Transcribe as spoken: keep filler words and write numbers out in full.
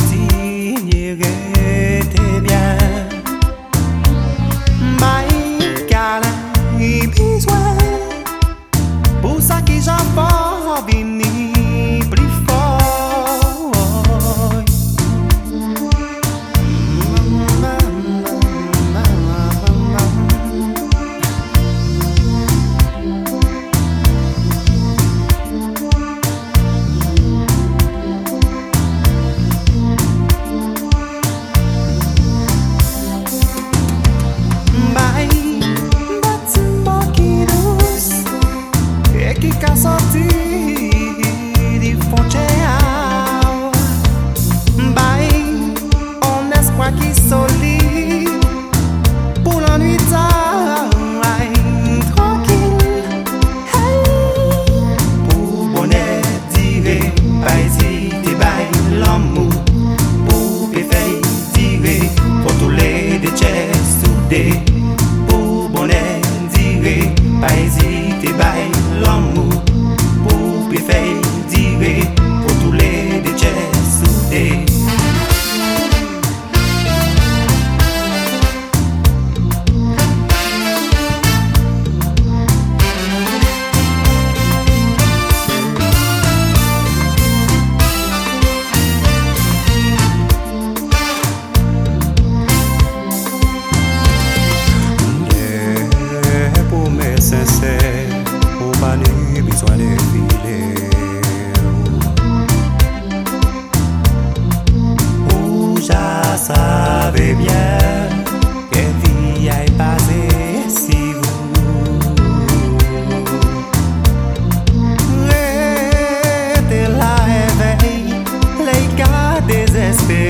signer tes bien. My câlin besoin. Pour ça que j'en peux venir plus fort. Pour bonheur dire, pas hésiter, bail l'amour. Pour préférer dire, pour tous les déchets soudés. Sincère, pour pas nous besoin de filer. Où je savais bien que vie est passée si vous restez là éveillé, les gars désespérés.